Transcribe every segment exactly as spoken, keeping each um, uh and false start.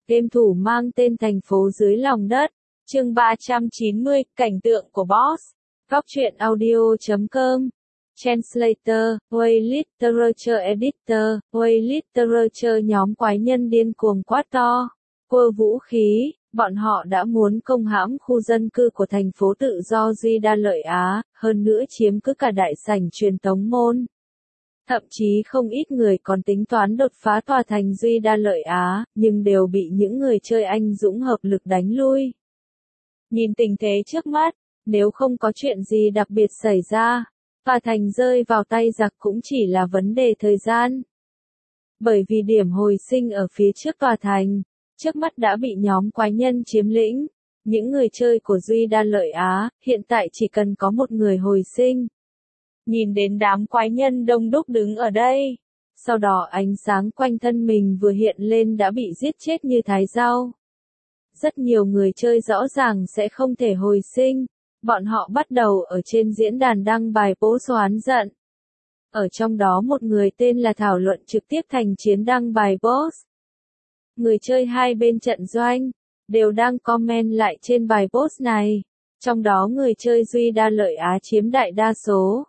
game thủ mang tên thành phố dưới lòng đất. Chương ba trăm chín mươi, cảnh tượng của boss. Góc truyện audio chấm com. Translator, Way Literature Editor, Way Literature. Nhóm quái nhân điên cuồng quát to, quơ vũ khí, bọn họ đã muốn công hãm khu dân cư của thành phố tự do Duy Đa Lợi Á, hơn nữa chiếm cứ cả đại sảnh truyền tống môn. Thậm chí không ít người còn tính toán đột phá tòa thành Duy Đa Lợi Á, nhưng đều bị những người chơi anh dũng hợp lực đánh lui. Nhìn tình thế trước mắt, nếu không có chuyện gì đặc biệt xảy ra, tòa thành rơi vào tay giặc cũng chỉ là vấn đề thời gian. Bởi vì điểm hồi sinh ở phía trước tòa thành, trước mắt đã bị nhóm quái nhân chiếm lĩnh. Những người chơi của Duy Đa Lợi Á, hiện tại chỉ cần có một người hồi sinh. Nhìn đến đám quái nhân đông đúc đứng ở đây, sau đó ánh sáng quanh thân mình vừa hiện lên đã bị giết chết như thái rau. Rất nhiều người chơi rõ ràng sẽ không thể hồi sinh, bọn họ bắt đầu ở trên diễn đàn đăng bài post oán giận. Ở trong đó một người tên là thảo luận trực tiếp thành chiến đăng bài post. Người chơi hai bên trận doanh, đều đang comment lại trên bài post này, trong đó người chơi Duy Đa Lợi Á chiếm đại đa số.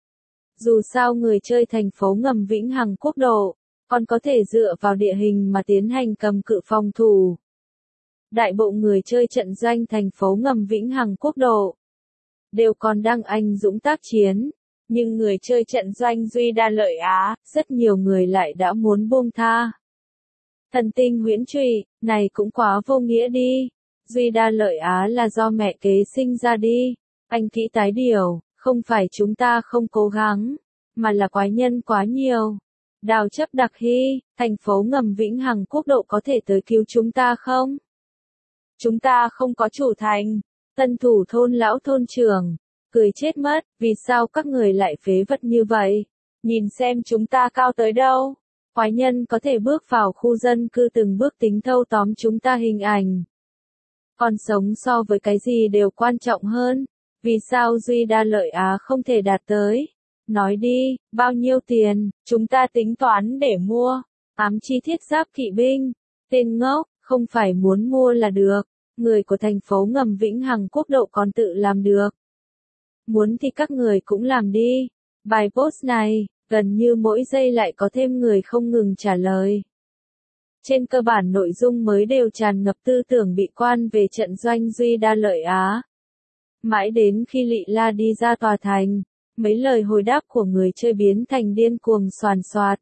Dù sao người chơi thành phố ngầm Vĩnh Hằng Quốc độ, còn có thể dựa vào địa hình mà tiến hành cầm cự phòng thủ. Đại bộ người chơi trận doanh thành phố ngầm Vĩnh Hằng Quốc độ, đều còn đang anh dũng tác chiến, nhưng người chơi trận doanh Duy Đa Lợi Á, rất nhiều người lại đã muốn buông tha. Thần tinh huyễn trụy, này cũng quá vô nghĩa đi. Duy Đa Lợi Á là do mẹ kế sinh ra đi. Anh kỹ tái điều, không phải chúng ta không cố gắng, mà là quái nhân quá nhiều. Đào chấp đặc hy, thành phố ngầm Vĩnh Hằng Quốc độ có thể tới cứu chúng ta không? Chúng ta không có chủ thành. Tân thủ thôn lão thôn trưởng, cười chết mất, vì sao các người lại phế vật như vậy? Nhìn xem chúng ta cao tới đâu? Quái nhân có thể bước vào khu dân cư từng bước tính thâu tóm chúng ta hình ảnh. Còn sống so với cái gì đều quan trọng hơn. Vì sao Duy Đa Lợi Á không thể đạt tới? Nói đi, bao nhiêu tiền, chúng ta tính toán để mua. Ám chi thiết giáp kỵ binh. Tên ngốc, không phải muốn mua là được. Người của thành phố ngầm Vĩnh Hằng Quốc độ còn tự làm được. Muốn thì các người cũng làm đi. Bài post này, gần như mỗi giây lại có thêm người không ngừng trả lời. Trên cơ bản nội dung mới đều tràn ngập tư tưởng bị quan về trận doanh Duy Đa Lợi Á. Mãi đến khi Lị La đi ra tòa thành, mấy lời hồi đáp của người chơi biến thành điên cuồng soàn soạt.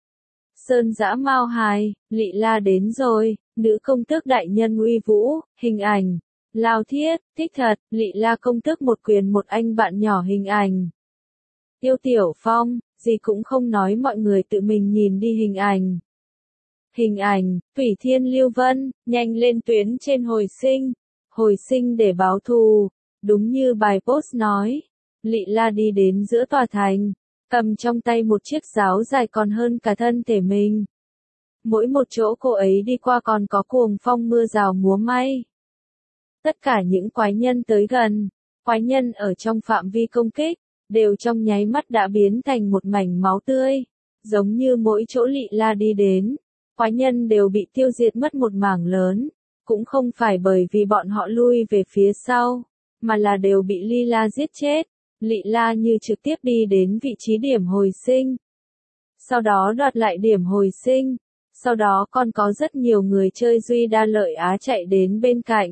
Sơn Dã Mao Hài, Lị La đến rồi, nữ công tước đại nhân uy vũ, hình ảnh. Lao thiết, thích thật, Lị La công tước một quyền một anh bạn nhỏ hình ảnh. Tiêu Tiểu Phong, gì cũng không nói mọi người tự mình nhìn đi hình ảnh. Hình ảnh, Thủy Thiên Lưu Vân, nhanh lên tuyến trên hồi sinh. Hồi sinh để báo thù, đúng như bài post nói. Lị La đi đến giữa tòa thành, cầm trong tay một chiếc giáo dài còn hơn cả thân thể mình. Mỗi một chỗ cô ấy đi qua còn có cuồng phong mưa rào múa may. Tất cả những quái nhân tới gần, quái nhân ở trong phạm vi công kích, đều trong nháy mắt đã biến thành một mảnh máu tươi. Giống như mỗi chỗ Lị La đi đến, quái nhân đều bị tiêu diệt mất một mảng lớn. Cũng không phải bởi vì bọn họ lui về phía sau, mà là đều bị Lị La giết chết. Lị La như trực tiếp đi đến vị trí điểm hồi sinh. Sau đó đoạt lại điểm hồi sinh. Sau đó còn có rất nhiều người chơi Duy Đa Lợi Á chạy đến bên cạnh.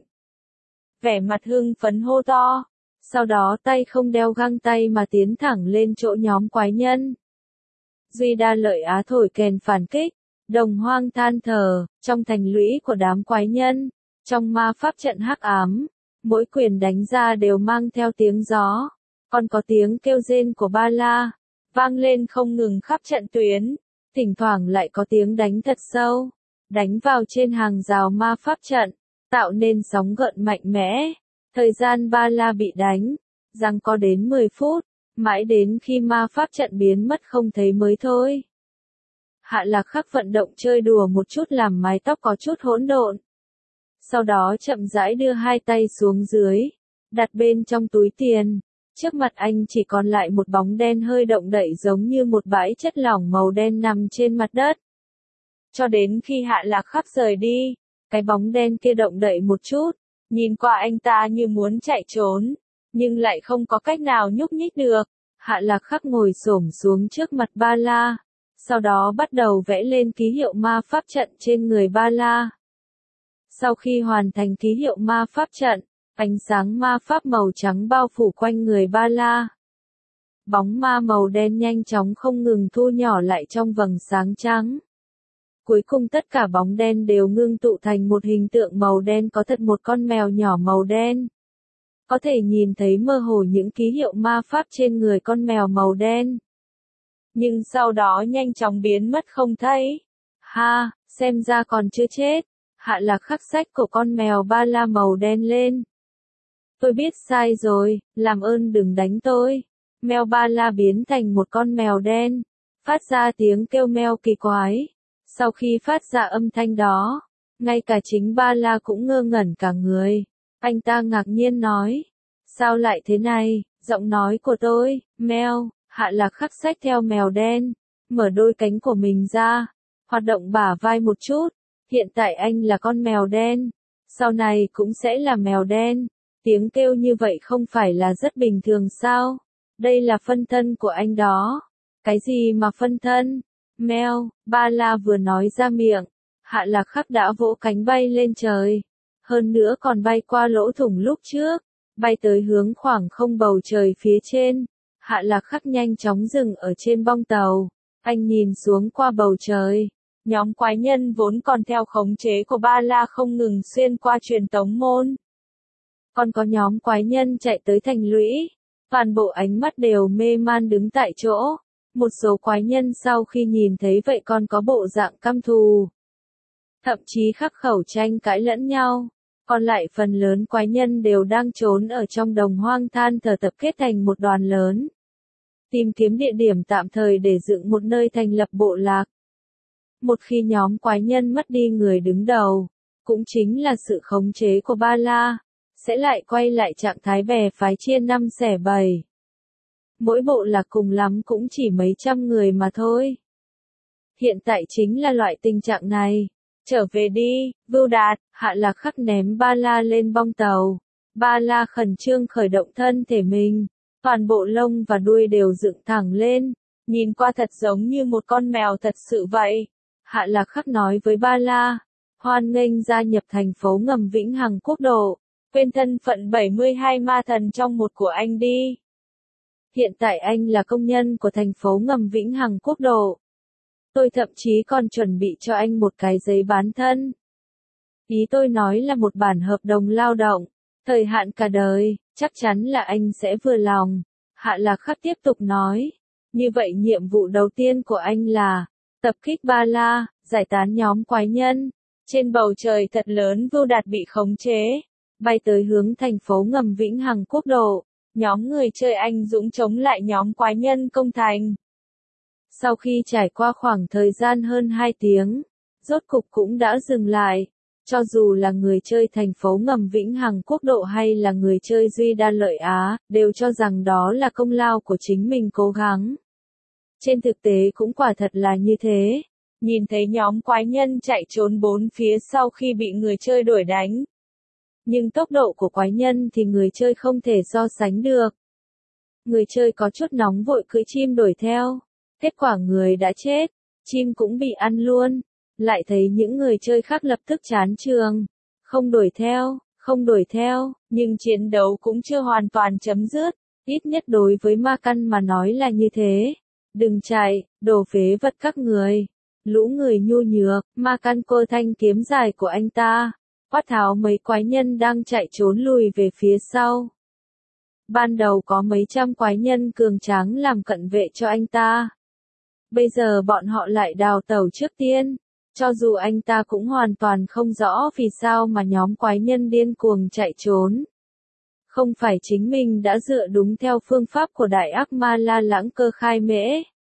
Vẻ mặt hưng phấn hô to. Sau đó tay không đeo găng tay mà tiến thẳng lên chỗ nhóm quái nhân. Duy Đa Lợi Á thổi kèn phản kích. Đồng hoang than thở, trong thành lũy của đám quái nhân. Trong ma pháp trận hắc ám, mỗi quyền đánh ra đều mang theo tiếng gió. Còn có tiếng kêu rên của Ba La, vang lên không ngừng khắp trận tuyến. Thỉnh thoảng lại có tiếng đánh thật sâu, đánh vào trên hàng rào ma pháp trận, tạo nên sóng gợn mạnh mẽ. Thời gian Ba La bị đánh, giằng co đến mười phút, mãi đến khi ma pháp trận biến mất không thấy mới thôi. Hạ Lạc Khắc vận động chơi đùa một chút làm mái tóc có chút hỗn độn. Sau đó chậm rãi đưa hai tay xuống dưới, đặt bên trong túi tiền. Trước mặt anh chỉ còn lại một bóng đen hơi động đậy giống như một bãi chất lỏng màu đen nằm trên mặt đất. Cho đến khi Hạ Lạc Khắc rời đi, Cái bóng đen kia động đậy một chút, nhìn qua anh ta như muốn chạy trốn, nhưng lại không có cách nào nhúc nhích được. Hạ Lạc Khắc ngồi xổm xuống trước mặt Ba La, sau đó bắt đầu vẽ lên ký hiệu ma pháp trận trên người Ba La. Sau khi hoàn thành ký hiệu ma pháp trận, ánh sáng ma pháp màu trắng bao phủ quanh người Ba La. Bóng ma màu đen nhanh chóng không ngừng thu nhỏ lại trong vầng sáng trắng. Cuối cùng tất cả bóng đen đều ngưng tụ thành một hình tượng màu đen có thật một con mèo nhỏ màu đen. Có thể nhìn thấy mơ hồ những ký hiệu ma pháp trên người con mèo màu đen. Nhưng sau đó nhanh chóng biến mất không thấy. Ha, xem ra còn chưa chết. Hạ Lạc Khắc xách cổ con mèo Ba La màu đen lên. Tôi biết sai rồi, làm ơn đừng đánh tôi. Mèo Ba La biến thành một con mèo đen, phát ra tiếng kêu meo kỳ quái. Sau khi phát ra âm thanh đó, ngay cả chính Ba La cũng ngơ ngẩn cả người. Anh ta ngạc nhiên nói, sao lại thế này, giọng nói của tôi, mèo. Hạ Lạc Khắc xách theo mèo đen, mở đôi cánh của mình ra, hoạt động bả vai một chút. Hiện tại anh là con mèo đen, sau này cũng sẽ là mèo đen. Tiếng kêu như vậy không phải là rất bình thường sao? Đây là phân thân của anh đó. Cái gì mà phân thân? Mèo, Ba La vừa nói ra miệng, Hạ Lạc Khắc đã vỗ cánh bay lên trời. Hơn nữa còn bay qua lỗ thủng lúc trước, bay tới hướng khoảng không bầu trời phía trên. Hạ Lạc Khắc nhanh chóng dừng ở trên bong tàu. Anh nhìn xuống qua bầu trời. Nhóm quái nhân vốn còn theo khống chế của Ba La không ngừng xuyên qua truyền tống môn. Còn có nhóm quái nhân chạy tới thành lũy. Toàn bộ ánh mắt đều mê man đứng tại chỗ. Một số quái nhân sau khi nhìn thấy vậy còn có bộ dạng căm thù. Thậm chí khắc khẩu tranh cãi lẫn nhau. Còn lại phần lớn quái nhân đều đang trốn ở trong đồng hoang than thở tập kết thành một đoàn lớn. Tìm kiếm địa điểm tạm thời để dựng một nơi thành lập bộ lạc. Một khi nhóm quái nhân mất đi người đứng đầu, cũng chính là sự khống chế của Ba La, sẽ lại quay lại trạng thái bè phái chia năm xẻ bảy. Mỗi bộ lạc cùng lắm cũng chỉ mấy trăm người mà thôi. Hiện tại chính là loại tình trạng này. Trở về đi, Vưu Đạt. Hạ Lạc Khắc ném Ba La lên bong tàu. Ba La khẩn trương khởi động thân thể mình. Toàn bộ lông và đuôi đều dựng thẳng lên. Nhìn qua thật giống như một con mèo thật sự vậy. Hạ Lạc Khắc nói với Ba La. Hoan nghênh gia nhập thành phố ngầm Vĩnh Hằng Quốc độ. Quên thân phận bảy mươi hai ma thần trong một của anh đi. Hiện tại anh là công nhân của thành phố ngầm Vĩnh Hằng Quốc độ. Tôi thậm chí còn chuẩn bị cho anh một cái giấy bán thân. Ý tôi nói là một bản hợp đồng lao động, thời hạn cả đời, chắc chắn là anh sẽ vừa lòng. Hạ Lạc Khắc tiếp tục nói. Như vậy nhiệm vụ đầu tiên của anh là tập kích Ba La, giải tán nhóm quái nhân. Trên bầu trời thật lớn Vưu Đạt bị khống chế, bay tới hướng thành phố ngầm Vĩnh Hằng Quốc độ. Nhóm người chơi anh dũng chống lại nhóm quái nhân công thành. Sau khi trải qua khoảng thời gian hơn hai tiếng, rốt cục cũng đã dừng lại. Cho dù là người chơi thành phố ngầm Vĩnh Hằng Quốc độ hay là người chơi Duy Đa Lợi Á, đều cho rằng đó là công lao của chính mình cố gắng. Trên thực tế cũng quả thật là như thế. Nhìn thấy nhóm quái nhân chạy trốn bốn phía sau khi bị người chơi đuổi đánh. Nhưng tốc độ của quái nhân thì người chơi không thể so sánh được. Người chơi có chút nóng vội cưỡi chim đuổi theo. Kết quả người đã chết, chim cũng bị ăn luôn. Lại thấy những người chơi khác lập tức chán trường. Không đuổi theo, không đuổi theo, nhưng chiến đấu cũng chưa hoàn toàn chấm dứt. Ít nhất đối với ma căn mà nói là như thế. Đừng chạy, đồ phế vật các người. Lũ người nhu nhược, ma căn cơ thanh kiếm dài của anh ta. Quát tháo mấy quái nhân đang chạy trốn lùi về phía sau. Ban đầu có mấy trăm quái nhân cường tráng làm cận vệ cho anh ta. Bây giờ bọn họ lại đào tẩu trước tiên. Cho dù anh ta cũng hoàn toàn không rõ vì sao mà nhóm quái nhân điên cuồng chạy trốn. Không phải chính mình đã dựa đúng theo phương pháp của đại ác ma La Lãng Cơ khai mễ.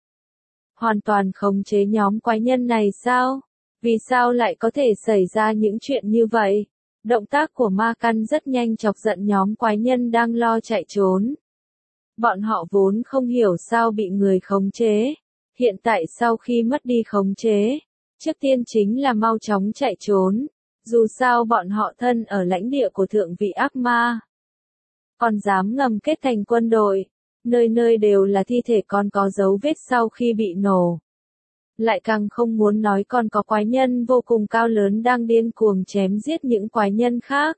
Hoàn toàn khống chế nhóm quái nhân này sao? Vì sao lại có thể xảy ra những chuyện như vậy? Động tác của ma căn rất nhanh chọc giận nhóm quái nhân đang lo chạy trốn. Bọn họ vốn không hiểu sao bị người khống chế. Hiện tại sau khi mất đi khống chế, trước tiên chính là mau chóng chạy trốn. Dù sao bọn họ thân ở lãnh địa của thượng vị ác ma. Còn dám ngầm kết thành quân đội, nơi nơi đều là thi thể, còn có dấu vết sau khi bị nổ. Lại càng không muốn nói còn có quái nhân vô cùng cao lớn đang điên cuồng chém giết những quái nhân khác.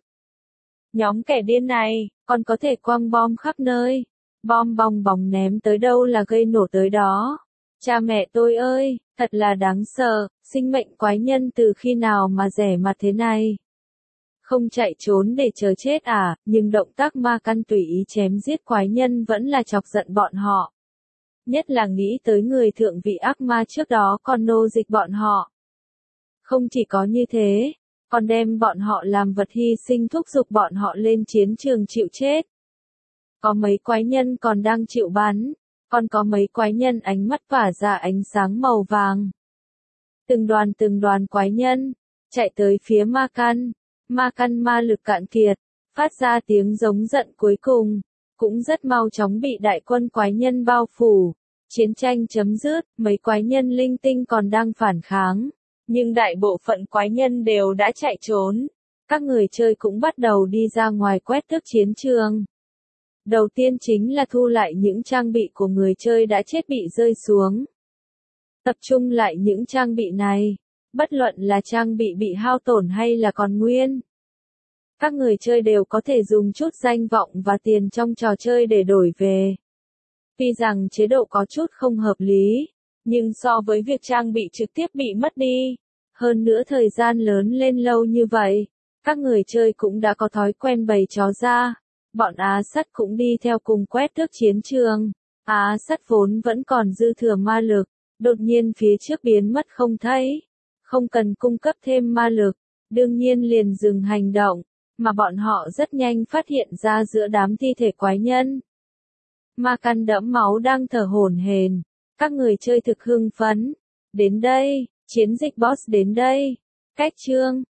Nhóm kẻ điên này, còn có thể quăng bom khắp nơi. Bom bong bóng ném tới đâu là gây nổ tới đó. Cha mẹ tôi ơi, thật là đáng sợ, sinh mệnh quái nhân từ khi nào mà rẻ mặt thế này. Không chạy trốn để chờ chết à, nhưng động tác ma căn tùy ý chém giết quái nhân vẫn là chọc giận bọn họ. Nhất là nghĩ tới người thượng vị ác ma trước đó còn nô dịch bọn họ. Không chỉ có như thế, còn đem bọn họ làm vật hy sinh thúc giục bọn họ lên chiến trường chịu chết. Có mấy quái nhân còn đang chịu bắn, còn có mấy quái nhân ánh mắt tỏa ra ánh sáng màu vàng. Từng đoàn từng đoàn quái nhân, chạy tới phía ma căn, ma căn ma lực cạn kiệt, phát ra tiếng giống giận cuối cùng, cũng rất mau chóng bị đại quân quái nhân bao phủ. Chiến tranh chấm dứt, mấy quái nhân linh tinh còn đang phản kháng, nhưng đại bộ phận quái nhân đều đã chạy trốn. Các người chơi cũng bắt đầu đi ra ngoài quét tước chiến trường. Đầu tiên chính là thu lại những trang bị của người chơi đã chết bị rơi xuống. Tập trung lại những trang bị này, bất luận là trang bị bị hao tổn hay là còn nguyên. Các người chơi đều có thể dùng chút danh vọng và tiền trong trò chơi để đổi về. Tuy rằng chế độ có chút không hợp lý, nhưng so với việc trang bị trực tiếp bị mất đi, hơn nữa thời gian lớn lên lâu như vậy, các người chơi cũng đã có thói quen bày chó ra. Bọn Á Sắt cũng đi theo cùng quét tước chiến trường. Á Sắt vốn vẫn còn dư thừa ma lực, đột nhiên phía trước biến mất không thấy. Không cần cung cấp thêm ma lực, đương nhiên liền dừng hành động, mà bọn họ rất nhanh phát hiện ra giữa đám thi thể quái nhân. Ma căn đẫm máu đang thở hổn hển, các người chơi thực hưng phấn. Đến đây, chiến dịch boss đến đây. Cách chương